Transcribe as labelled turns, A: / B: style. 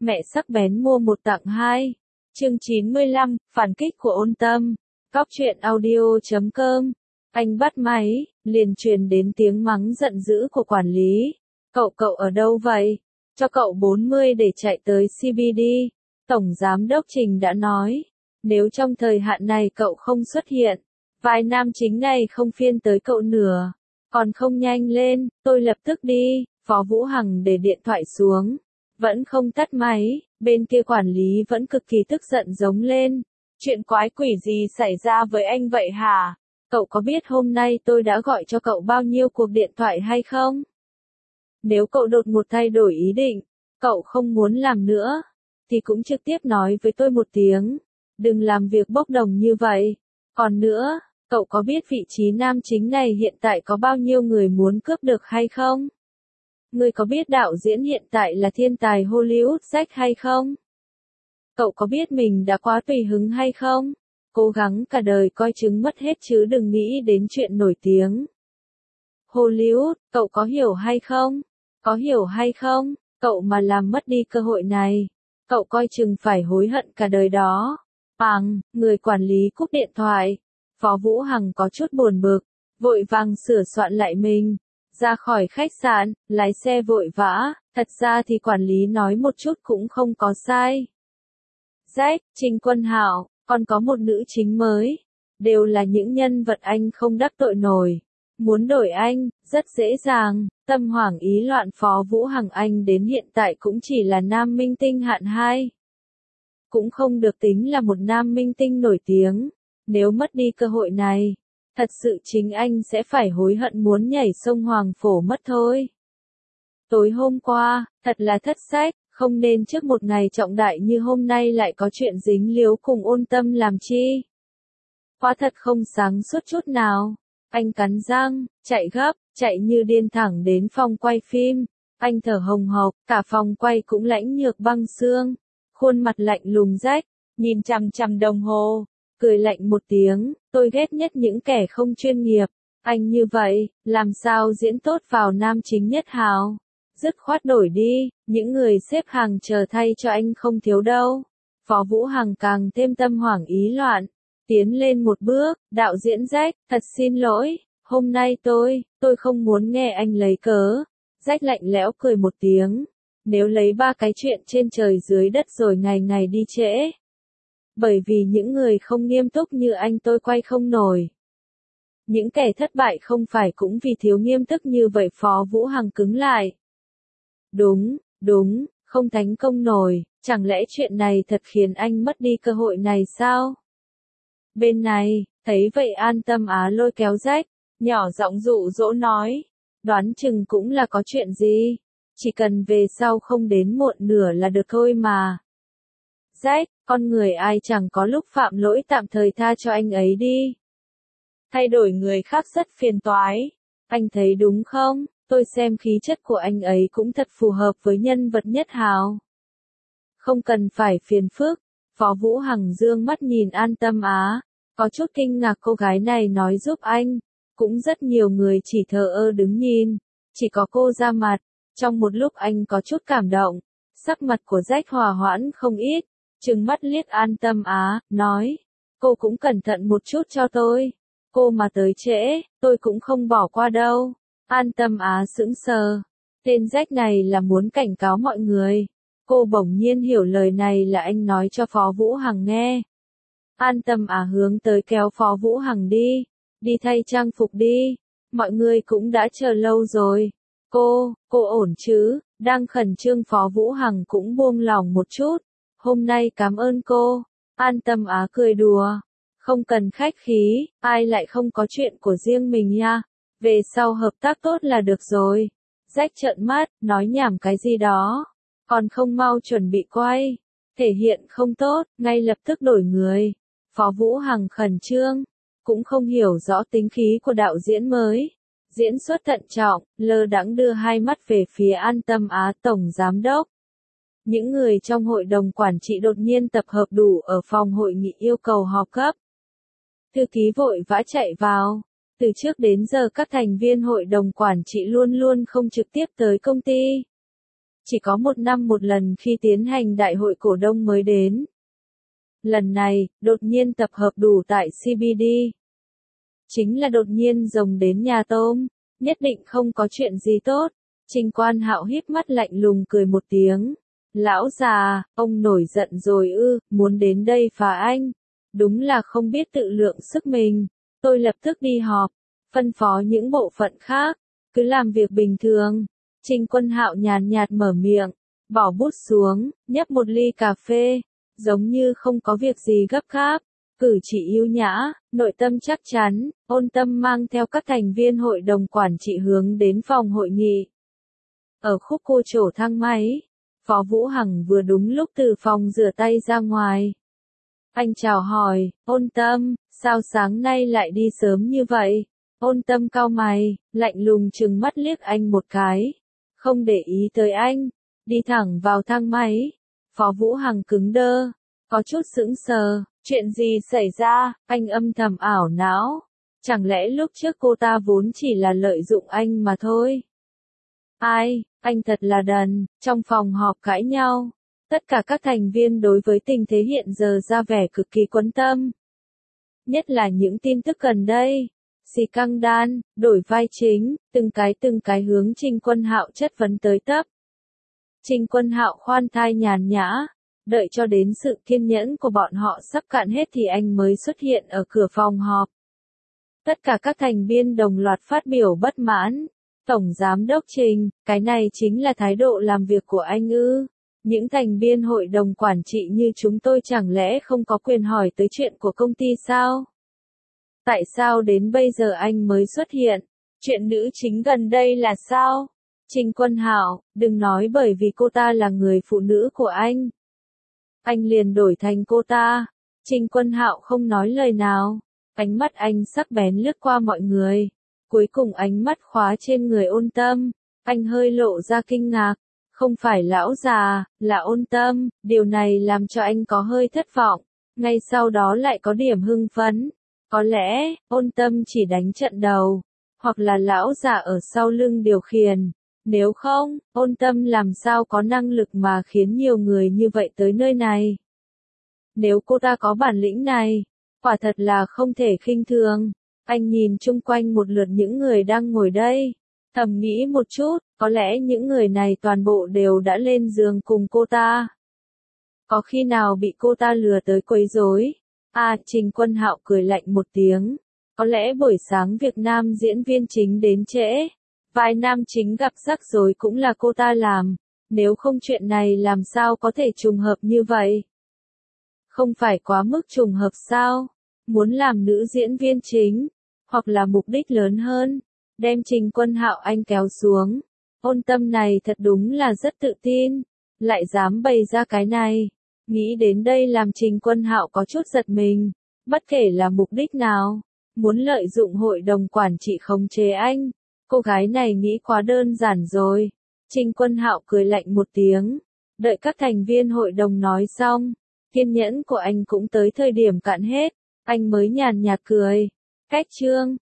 A: Mẹ sắc bén mua một tặng hai. Chương 95, phản kích của Ôn Tâm. Cóc truyện audio.com. Anh bắt máy, liền truyền đến tiếng mắng giận dữ của quản lý. Cậu ở đâu vậy? Cho cậu 40 để chạy tới CBD. Tổng giám đốc Trình đã nói, nếu trong thời hạn này cậu không xuất hiện, vài nam chính này không phiên tới cậu nữa. Còn không nhanh lên, tôi lập tức đi. Phó Vũ Hằng để điện thoại xuống, vẫn không tắt máy, bên kia quản lý vẫn cực kỳ tức giận giống lên. Chuyện quái quỷ gì xảy ra với anh vậy hả? Cậu có biết hôm nay tôi đã gọi cho cậu bao nhiêu cuộc điện thoại hay không? Nếu cậu đột ngột thay đổi ý định, cậu không muốn làm nữa, thì cũng trực tiếp nói với tôi một tiếng. Đừng làm việc bốc đồng như vậy. Còn nữa, cậu có biết vị trí nam chính này hiện tại có bao nhiêu người muốn cướp được hay không? Ngươi có biết đạo diễn hiện tại là thiên tài Hollywood Jack hay không? Cậu có biết mình đã quá tùy hứng hay không? Cố gắng cả đời coi chứng mất hết chứ đừng nghĩ đến chuyện nổi tiếng. Hollywood, cậu có hiểu hay không? Có hiểu hay không? Cậu mà làm mất đi cơ hội này, cậu coi chừng phải hối hận cả đời đó. Người quản lý cúp điện thoại. Phó Vũ Hằng có chút buồn bực, vội vàng sửa soạn lại mình. Ra khỏi khách sạn, lái xe vội vã, thật ra thì quản lý nói một chút cũng không có sai. Jack, Trình Quân Hạo, còn có một nữ chính mới. Đều là những nhân vật anh không đắc tội nổi. Muốn đổi anh, rất dễ dàng. Tâm hoảng ý loạn Phó Vũ Hằng anh đến hiện tại cũng chỉ là nam minh tinh hạng 2. Cũng không được tính là một nam minh tinh nổi tiếng. Nếu mất đi cơ hội này, thật sự chính anh sẽ phải hối hận muốn nhảy sông Hoàng Phổ mất thôi. Tối hôm qua, thật là thất sách, không nên trước một ngày trọng đại như hôm nay lại có chuyện dính líu cùng Ôn Tâm làm chi. Quá thật không sáng suốt chút nào. Anh cắn răng, chạy gấp, chạy như điên thẳng đến phòng quay phim. Anh thở hồng hộc, cả phòng quay cũng lãnh nhược băng xương. Khuôn mặt lạnh lùng rách, nhìn chằm chằm đồng hồ, cười lạnh một tiếng, tôi ghét nhất những kẻ không chuyên nghiệp. Anh như vậy, làm sao diễn tốt vào nam chính nhất hào? Dứt khoát đổi đi, những người xếp hàng chờ thay cho anh không thiếu đâu. Phó Vũ Hằng càng thêm tâm hoảng ý loạn, tiến lên một bước, đạo diễn Jack, thật xin lỗi, hôm nay tôi không muốn nghe anh lấy cớ. Jack lạnh lẽo cười một tiếng, nếu lấy ba cái chuyện trên trời dưới đất rồi ngày ngày đi trễ. Bởi vì những người không nghiêm túc như anh tôi quay không nổi. Những kẻ thất bại không phải cũng vì thiếu nghiêm túc như vậy. Phó Vũ Hằng cứng lại. Đúng, không thành công nổi, chẳng lẽ chuyện này thật khiến anh mất đi cơ hội này sao? Bên này, thấy vậy An Tâm Á lôi kéo Jack, nhỏ giọng dụ dỗ nói, đoán chừng cũng là có chuyện gì, chỉ cần về sau không đến muộn nửa là được thôi mà. Jack, con người ai chẳng có lúc phạm lỗi, tạm thời tha cho anh ấy đi. Thay đổi người khác rất phiền toái, anh thấy đúng không? Tôi xem khí chất của anh ấy cũng thật phù hợp với nhân vật nhất hào. Không cần phải phiền phức. Phó Vũ Hằng dương mắt nhìn An Tâm Á, có chút kinh ngạc cô gái này nói giúp anh. Cũng rất nhiều người chỉ thờ ơ đứng nhìn, chỉ có cô ra mặt. Trong một lúc anh có chút cảm động, sắc mặt của Jack hòa hoãn không ít, trừng mắt liếc An Tâm Á, nói, cô cũng cẩn thận một chút cho tôi. Cô mà tới trễ, tôi cũng không bỏ qua đâu. An Tâm Á sững sờ, tên Jack này là muốn cảnh cáo mọi người. Cô bỗng nhiên hiểu lời này là anh nói cho Phó Vũ Hằng nghe. An Tâm Á hướng tới kéo Phó Vũ Hằng đi thay trang phục đi, mọi người cũng đã chờ lâu rồi. Cô ổn chứ? Đang khẩn trương Phó Vũ Hằng cũng buông lỏng một chút. Hôm nay cảm ơn cô. An Tâm Á cười đùa, không cần khách khí, ai lại không có chuyện của riêng mình nha. Về sau hợp tác tốt là được rồi. Jack trợn mắt, nói nhảm cái gì đó. Còn không mau chuẩn bị quay. Thể hiện không tốt, ngay lập tức đổi người. Phó Vũ Hằng khẩn trương, cũng không hiểu rõ tính khí của đạo diễn mới. Diễn xuất thận trọng, lơ đãng đưa hai mắt về phía An Tâm Á tổng giám đốc. Những người trong hội đồng quản trị đột nhiên tập hợp đủ ở phòng hội nghị yêu cầu họp gấp. Thư ký vội vã chạy vào. Từ trước đến giờ các thành viên hội đồng quản trị luôn luôn không trực tiếp tới công ty. chỉ có một năm một lần khi tiến hành đại hội cổ đông mới đến. Lần này, đột nhiên tập hợp đủ tại CBD. Chính là đột nhiên rồng đến nhà tôm, nhất định không có chuyện gì tốt. Trình Quan Hạo híp mắt lạnh lùng cười một tiếng. Lão già, ông nổi giận rồi ư, muốn đến đây phá anh. Đúng là không biết tự lượng sức mình. Tôi lập tức đi họp, phân phó những bộ phận khác, cứ làm việc bình thường. Trình Quân Hạo nhàn nhạt mở miệng, bỏ bút xuống, nhấp một ly cà phê, giống như không có việc gì gấp gáp. Cử chỉ yêu nhã, nội tâm chắc chắn, Ôn Tâm mang theo các thành viên hội đồng quản trị hướng đến phòng hội nghị. Ở khúc cô trổ thang máy, Phó Vũ Hằng vừa đúng lúc từ phòng rửa tay ra ngoài. Anh chào hỏi, Ôn Tâm, sao sáng nay lại đi sớm như vậy? Ôn Tâm cau mày, lạnh lùng trừng mắt liếc anh một cái. Không để ý tới anh, đi thẳng vào thang máy. Phó Vũ Hằng cứng đơ, có chút sững sờ, chuyện gì xảy ra, anh âm thầm ảo não. Chẳng lẽ lúc trước cô ta vốn chỉ là lợi dụng anh mà thôi? Ai, anh thật là đần, trong phòng họp cãi nhau. Tất cả các thành viên đối với tình thế hiện giờ ra vẻ cực kỳ quan tâm. Nhất là những tin tức gần đây. Xì Căng Đan, đổi vai chính, từng cái hướng Trình Quân Hạo chất vấn tới tấp. Trình Quân Hạo khoan thai nhàn nhã, đợi cho đến sự kiên nhẫn của bọn họ sắp cạn hết thì anh mới xuất hiện ở cửa phòng họp. Tất cả các thành viên đồng loạt phát biểu bất mãn. Tổng Giám đốc Trình, cái này chính là thái độ làm việc của anh ư? Những thành viên hội đồng quản trị như chúng tôi chẳng lẽ không có quyền hỏi tới chuyện của công ty sao? Tại sao đến bây giờ anh mới xuất hiện? Chuyện nữ chính gần đây là sao? Trình Quân Hạo, đừng nói bởi vì cô ta là người phụ nữ của anh. Anh liền đổi thành cô ta. Trình Quân Hạo không nói lời nào. Ánh mắt anh sắc bén lướt qua mọi người. Cuối cùng ánh mắt khóa trên người Ôn Tâm. Anh hơi lộ ra kinh ngạc. Không phải lão già, là Ôn Tâm. Điều này làm cho anh có hơi thất vọng. Ngay sau đó lại có điểm hưng phấn. Có lẽ, Ôn Tâm chỉ đánh trận đầu. Hoặc là lão già ở sau lưng điều khiển. Nếu không, Ôn Tâm làm sao có năng lực mà khiến nhiều người như vậy tới nơi này. Nếu cô ta có bản lĩnh này, quả thật là không thể khinh thường. Anh nhìn chung quanh một lượt những người đang ngồi đây. Thầm nghĩ một chút, có lẽ những người này toàn bộ đều đã lên giường cùng cô ta. Có khi nào bị cô ta lừa tới quấy rối? Trình Quân Hạo cười lạnh một tiếng. Có lẽ buổi sáng việc nam diễn viên chính đến trễ. Vai nam chính gặp rắc rối cũng là cô ta làm. Nếu không chuyện này làm sao có thể trùng hợp như vậy? Không phải quá mức trùng hợp sao? Muốn làm nữ diễn viên chính, hoặc là mục đích lớn hơn, đem Trình Quân Hạo anh kéo xuống. Ôn Tâm này thật đúng là rất tự tin, lại dám bày ra cái này. Nghĩ đến đây làm Trình Quân Hạo có chút giật mình, bất kể là mục đích nào, muốn lợi dụng hội đồng quản trị khống chế anh. Cô gái này nghĩ quá đơn giản rồi. Trình Quân Hạo cười lạnh một tiếng, đợi các thành viên hội đồng nói xong, kiên nhẫn của anh cũng tới thời điểm cạn hết, anh mới nhàn nhạt cười. Cách chương